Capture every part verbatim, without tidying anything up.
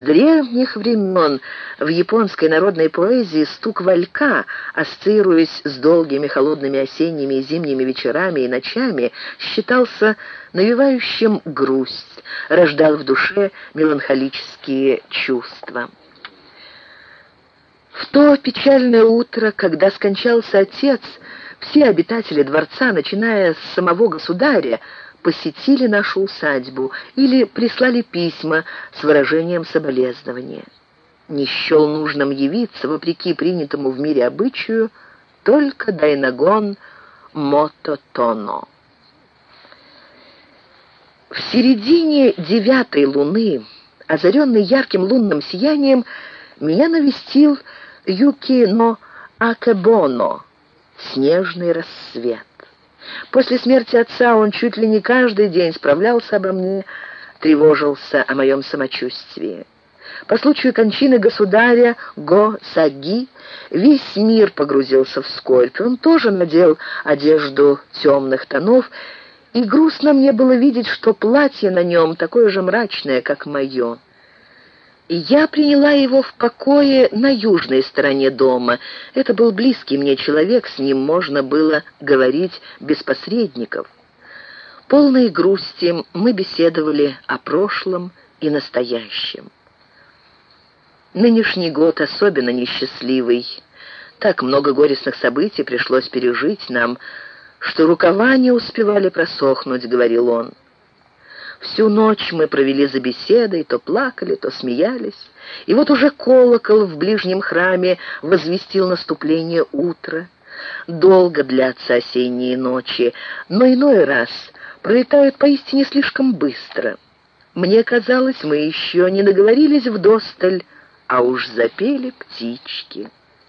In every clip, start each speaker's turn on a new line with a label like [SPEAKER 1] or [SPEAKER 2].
[SPEAKER 1] древних времен в японской народной поэзии стук валька, ассоциируясь с долгими холодными осенними и зимними вечерами и ночами, считался навевающим грусть, рождал в душе меланхолические чувства. В то печальное утро, когда скончался отец, все обитатели дворца, начиная с самого государя, посетили нашу усадьбу или прислали письма с выражением соболезнования. Не счел нужным явиться, вопреки принятому в мире обычаю, только Дайнагон Мототоно. В середине девятой луны, озаренный ярким лунным сиянием, меня навестил Юки-но Акебоно, снежный рассвет. После смерти отца он чуть ли не каждый день справлялся обо мне, тревожился о моем самочувствии. По случаю кончины государя Го-Саги весь мир погрузился в скорбь. Он тоже надел одежду темных тонов, и грустно мне было видеть, что платье на нем такое же мрачное, как мое. Я приняла его в покое на южной стороне дома. Это был близкий мне человек, с ним можно было говорить без посредников. Полные грусти мы беседовали о прошлом и настоящем. Нынешний год особенно несчастливый. Так много горестных событий пришлось пережить нам, что рукава не успевали просохнуть, говорил он. Всю ночь мы провели за беседой, то плакали, то смеялись. И вот уже колокол в ближнем храме возвестил наступление утра. Долго длятся осенние ночи, но иной раз пролетают поистине слишком быстро. Мне казалось, мы еще не договорились вдосталь, а уж запели птички.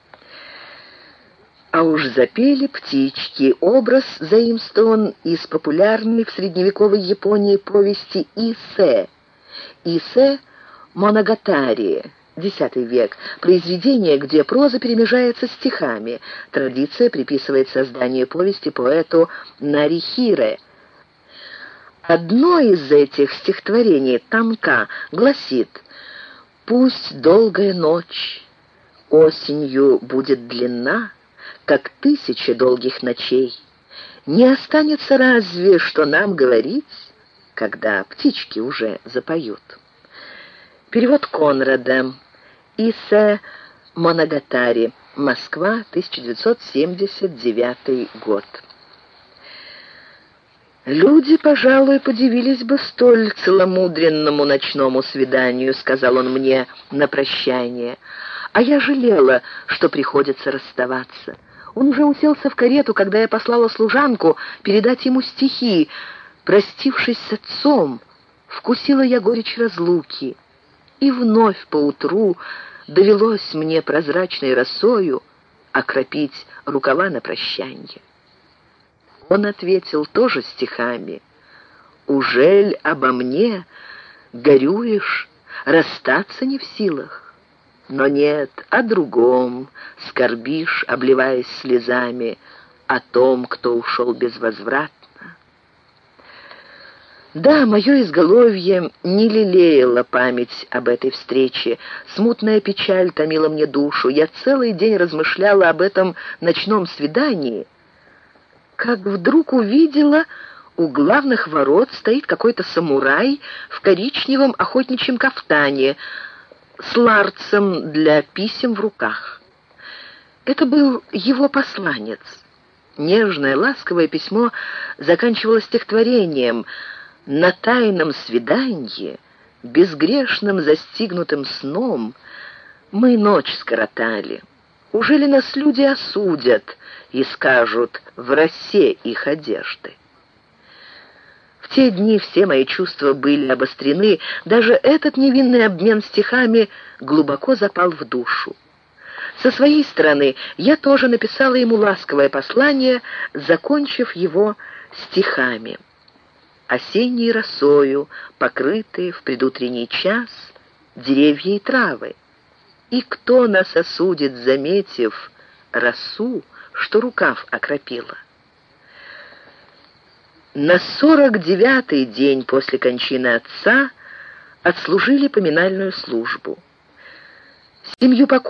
[SPEAKER 1] А уж запели птички. Образ заимствован из популярной в средневековой Японии повести Исе. Исе Моногатари, десятый век. Произведение, где проза перемежается стихами. Традиция приписывает создание повести поэту Нарихире. Одно из этих стихотворений, Танка, гласит: «Пусть долгая ночь осенью будет длинна, как тысячи долгих ночей. Не останется разве, что нам говорить, когда птички уже запоют». Перевод Конрада. Исе Моногатари. Москва, тысяча девятьсот семьдесят девятый год. «Люди, пожалуй, подивились бы столь целомудренному ночному свиданию», — сказал он мне на прощание. А я жалела, что приходится расставаться. Он уже уселся в карету, когда я послала служанку передать ему стихи. Простившись с отцом, вкусила я горечь разлуки. И вновь поутру довелось мне прозрачной росою окропить рукава на прощанье. Он ответил тоже стихами: «Ужель обо мне горюешь, расстаться не в силах? Но нет, о другом скорбишь, обливаясь слезами, о том, кто ушел безвозвратно». Да, мое изголовье не лелеяло память об этой встрече. Смутная печаль томила мне душу. Я целый день размышляла об этом ночном свидании, как вдруг увидела, у главных ворот стоит какой-то самурай в коричневом охотничьем кафтане с ларцем для писем в руках. Это был его посланец. Нежное, ласковое письмо заканчивалось стихотворением: «На тайном свиданье, безгрешным застигнутым сном, мы ночь скоротали. Ужели нас люди осудят и скажут в росе их одежды?» В те дни все мои чувства были обострены, даже этот невинный обмен стихами глубоко запал в душу. Со своей стороны я тоже написала ему ласковое послание, закончив его стихами: «Осенней росою покрытые в предутренний час деревья и травы. И кто нас осудит, заметив росу, что рукав окропила?» На сорок девятый день после кончины отца отслужили поминальную службу. Семью покойного